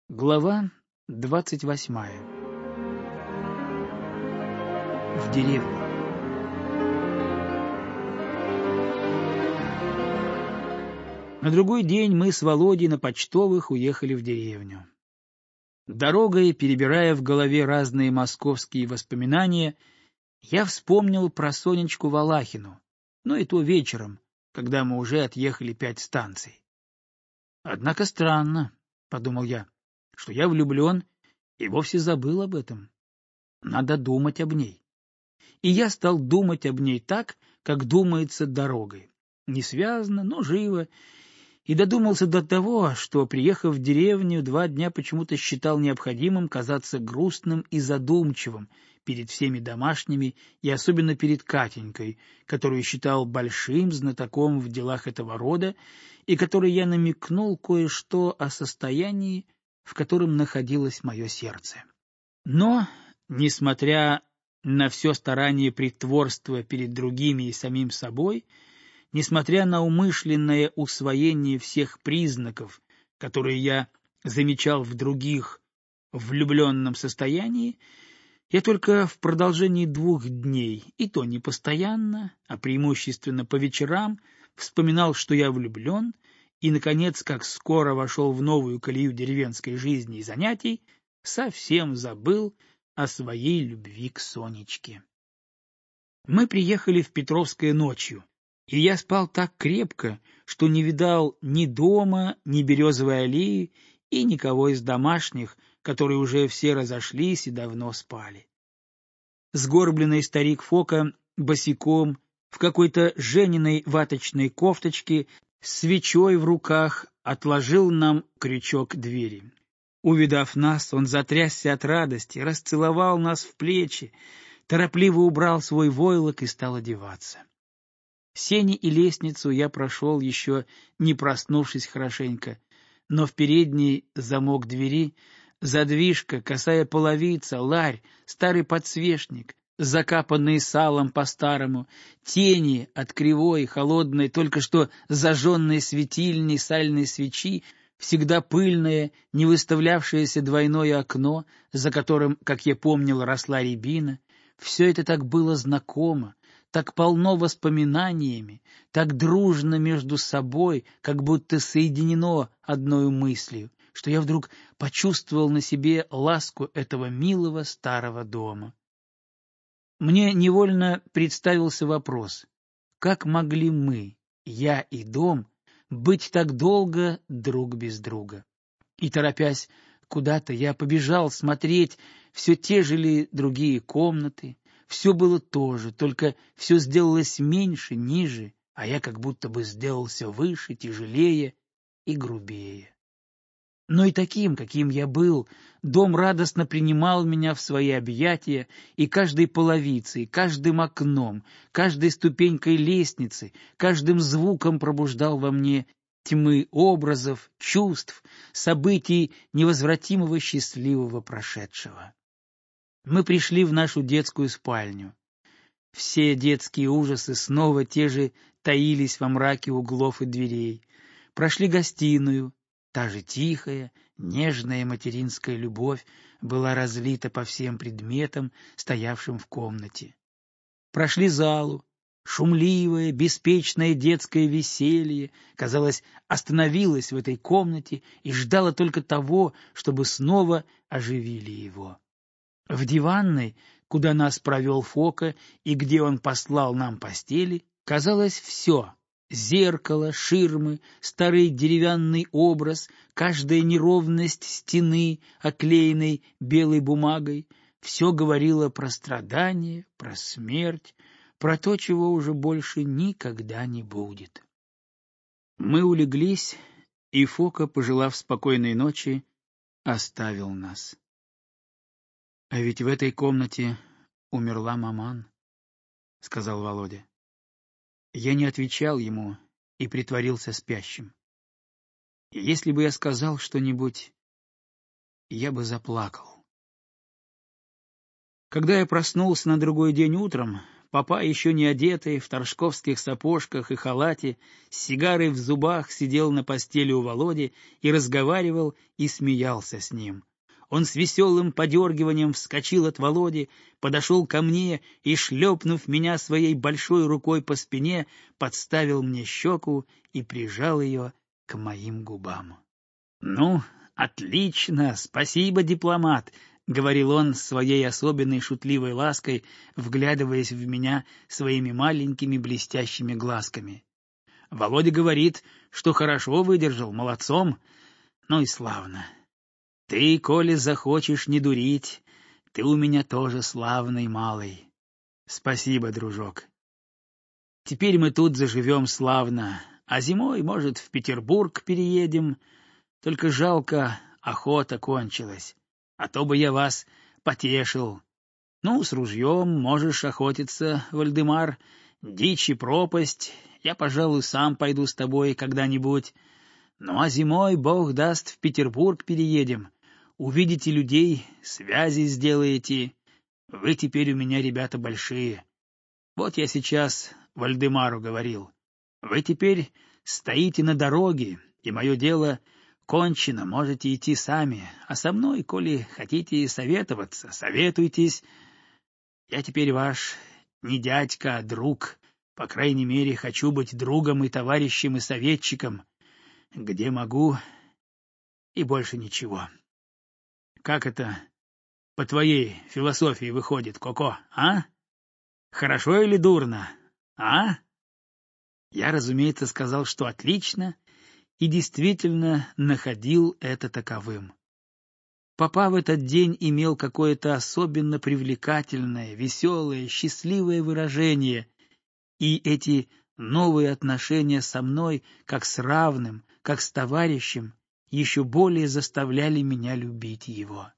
Глава 28. В деревне. На другой день мы с Володей на почтовых уехали в деревню. Дорогой, перебирая в голове разные московские воспоминания, я вспомнил про Сонечку Валахину, но и то вечером, когда мы уже отъехали 5 станций. «Однако странно», — подумал я, — «что я влюблен и вовсе забыл об этом. Надо думать об ней». И я стал думать об ней так, как думается дорогой. Несвязно, но живо. И додумался до того, что, приехав в деревню, 2 дня почему-то считал необходимым казаться грустным и задумчивым перед всеми домашними и особенно перед Катенькой, которую считал большим знатоком в делах этого рода и которой я намекнул кое-что о состоянии, в котором находилось мое сердце. Но, несмотря на все старание притворства перед другими и самим собой, несмотря на умышленное усвоение всех признаков, которые я замечал в других в влюбленном состоянии, я только в продолжении 2 дней, и то не постоянно, а преимущественно по вечерам, вспоминал, что я влюблен, и, наконец, как скоро вошел в новую колею деревенской жизни и занятий, совсем забыл о своей любви к Сонечке. Мы приехали в Петровское ночью, и я спал так крепко, что не видал ни дома, ни березовой аллеи и никого из домашних, которые уже все разошлись и давно спали. Сгорбленный старик Фока босиком, в какой-то Жениной ваточной кофточке, с свечой в руках, отложил нам крючок двери. Увидав нас, он затрясся от радости, расцеловал нас в плечи, торопливо убрал свой войлок и стал одеваться. Сени и лестницу я прошел, еще не проснувшись хорошенько, но в передний замок двери, задвижка, косая половица, ларь, старый подсвечник, закапанные салом по-старому, тени от кривой, холодной, только что зажженной светильни сальной свечи, всегда пыльное, не выставлявшееся двойное окно, за которым, как я помнил, росла рябина, все это так было знакомо, так полно воспоминаниями, так дружно между собой, как будто соединено одной мыслью, что я вдруг почувствовал на себе ласку этого милого старого дома. Мне невольно представился вопрос, как могли мы, я и дом, быть так долго друг без друга? И, торопясь куда-то, я побежал смотреть, все те же ли другие комнаты. Все было то же, только все сделалось меньше, ниже, а я как будто бы сделался выше, тяжелее и грубее. Но и таким, каким я был, дом радостно принимал меня в свои объятия, и каждой половицей, каждым окном, каждой ступенькой лестницы, каждым звуком пробуждал во мне тьмы образов, чувств, событий невозвратимого счастливого прошедшего. Мы пришли в нашу детскую спальню. Все детские ужасы снова те же таились во мраке углов и дверей. Прошли гостиную. Та же тихая, нежная материнская любовь была разлита по всем предметам, стоявшим в комнате. Прошли залу. Шумливое, беспечное детское веселье, казалось, остановилось в этой комнате и ждало только того, чтобы снова оживили его. В диванной, куда нас провел Фока и где он послал нам постели, казалось все — зеркало, ширмы, старый деревянный образ, каждая неровность стены, оклеенной белой бумагой — все говорило про страдания, про смерть, про то, чего уже больше никогда не будет. Мы улеглись, и Фока, пожелав спокойной ночи, оставил нас. — А ведь в этой комнате умерла маман, — сказал Володя. Я не отвечал ему и притворился спящим. И если бы я сказал что-нибудь, я бы заплакал. Когда я проснулся на другой день утром, папа, еще не одетый, в торжковских сапожках и халате, с сигарой в зубах сидел на постели у Володи и разговаривал и смеялся с ним. Он с веселым подергиванием вскочил от Володи, подошел ко мне и, шлепнув меня своей большой рукой по спине, подставил мне щеку и прижал ее к моим губам. — Ну, отлично, спасибо, дипломат, — говорил он своей особенной шутливой лаской, вглядываясь в меня своими маленькими блестящими глазками. Володя говорит, что хорошо выдержал, молодцом. Ну и славно. Ты, коли захочешь не дурить, ты у меня тоже славный малый. Спасибо, дружок. Теперь мы тут заживем славно, а зимой, может, в Петербург переедем. Только жалко, охота кончилась, а то бы я вас потешил. Ну, с ружьем можешь охотиться, Вальдемар, дичь и пропасть. Я, пожалуй, сам пойду с тобой когда-нибудь. Ну, а зимой, бог даст, в Петербург переедем. Увидите людей, связи сделаете. Вы теперь у меня, ребята, большие. Вот я сейчас Вальдемару говорил. Вы теперь стоите на дороге, и мое дело кончено, можете идти сами. А со мной, коли хотите советоваться, советуйтесь. Я теперь ваш не дядька, а друг. По крайней мере, хочу быть другом и товарищем и советчиком, где могу, и больше ничего. Как это по твоей философии выходит, Коко, а? Хорошо или дурно, а? Я, разумеется, сказал, что отлично, и действительно находил это таковым. Папа в этот день имел какое-то особенно привлекательное, веселое, счастливое выражение, и эти новые отношения со мной, как с равным, как с товарищем, еще более заставляли меня любить его.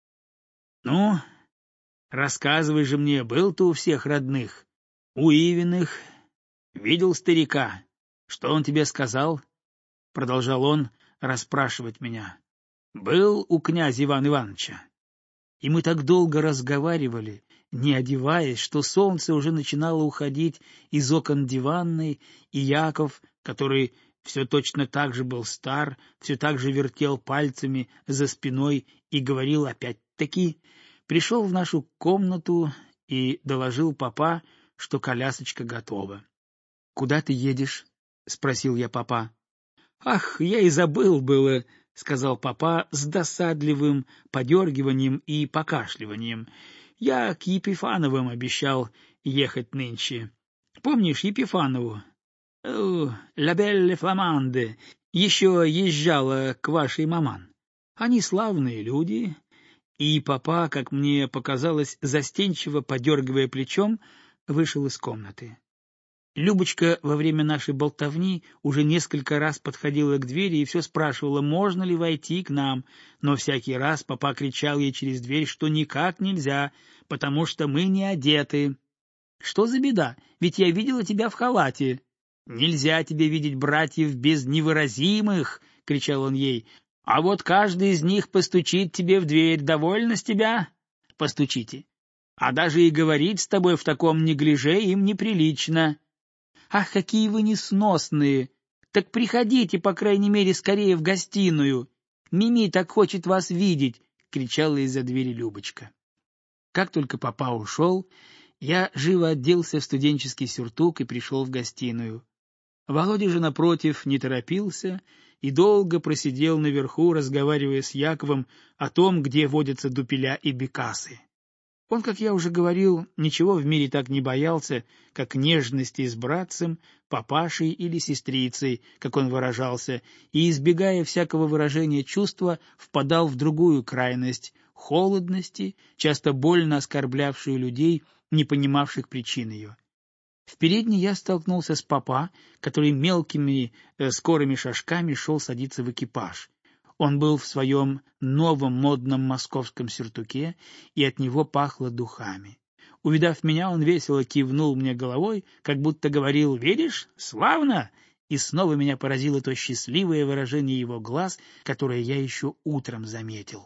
— Ну, рассказывай же мне, был ты у всех родных, у Ивиных, видел старика, что он тебе сказал? — продолжал он расспрашивать меня. — Был у князя Ивана Ивановича. И мы так долго разговаривали, не одеваясь, что солнце уже начинало уходить из окон диванной, и Яков, который все точно так же был стар, все так же вертел пальцами за спиной и говорил опять-таки, пришел в нашу комнату и доложил папа, что колясочка готова. — Куда ты едешь? — спросил я папа. — Ах, я и забыл было, — сказал папа с досадливым подергиванием и покашливанием. — Я к Епифановым обещал ехать нынче. Помнишь Епифанову? «Ля белле фламанде» еще езжала к вашей маман. Они славные люди, и папа, как мне показалось, застенчиво подергивая плечом, вышел из комнаты. Любочка во время нашей болтовни уже несколько раз подходила к двери и все спрашивала, можно ли войти к нам, но всякий раз папа кричал ей через дверь, что никак нельзя, потому что мы не одеты. «Что за беда? Ведь я видела тебя в халате». «Нельзя тебе видеть братьев без невыразимых!» — кричал он ей. «А вот каждый из них постучит тебе в дверь. Довольно с тебя? Постучите. А даже и говорить с тобой в таком неглиже им неприлично». «Ах, какие вы несносные! Так приходите, по крайней мере, скорее в гостиную. Мими так хочет вас видеть!» — кричала из-за двери Любочка. Как только папа ушел, я живо оделся в студенческий сюртук и пришел в гостиную. Володя же, напротив, не торопился и долго просидел наверху, разговаривая с Яковом о том, где водятся дупеля и бекасы. Он, как я уже говорил, ничего в мире так не боялся, как нежности с братцем, папашей или сестрицей, как он выражался, и, избегая всякого выражения чувства, впадал в другую крайность — холодности, часто больно оскорблявшую людей, не понимавших причин ее. В передней я столкнулся с папа, который мелкими скорыми шажками шел садиться в экипаж. Он был в своем новом модном московском сюртуке, и от него пахло духами. Увидав меня, он весело кивнул мне головой, как будто говорил «Видишь? Славно!» И снова меня поразило то счастливое выражение его глаз, которое я еще утром заметил.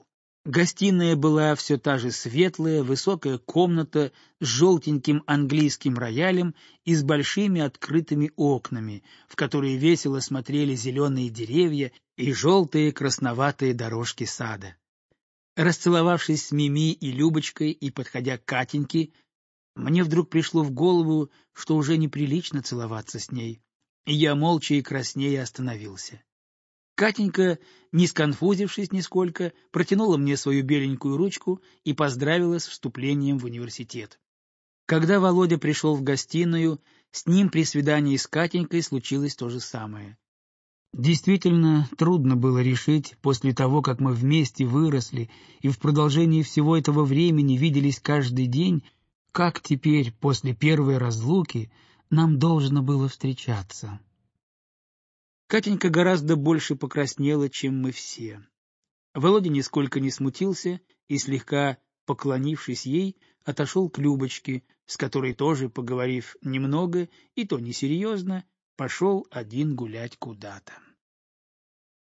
Гостиная была все та же светлая, высокая комната с желтеньким английским роялем и с большими открытыми окнами, в которые весело смотрели зеленые деревья и желтые красноватые дорожки сада. Расцеловавшись с Мими и Любочкой и подходя к Катеньке, мне вдруг пришло в голову, что уже неприлично целоваться с ней, и я молча и краснея остановился. Катенька, не сконфузившись нисколько, протянула мне свою беленькую ручку и поздравила с вступлением в университет. Когда Володя пришел в гостиную, с ним при свидании с Катенькой случилось то же самое. Действительно, трудно было решить, после того, как мы вместе выросли и в продолжении всего этого времени виделись каждый день, как теперь, после первой разлуки, нам должно было встречаться. Катенька гораздо больше покраснела, чем мы все. Володя нисколько не смутился и, слегка поклонившись ей, отошел к Любочке, с которой тоже, поговорив немного, и то несерьезно, пошел один гулять куда-то.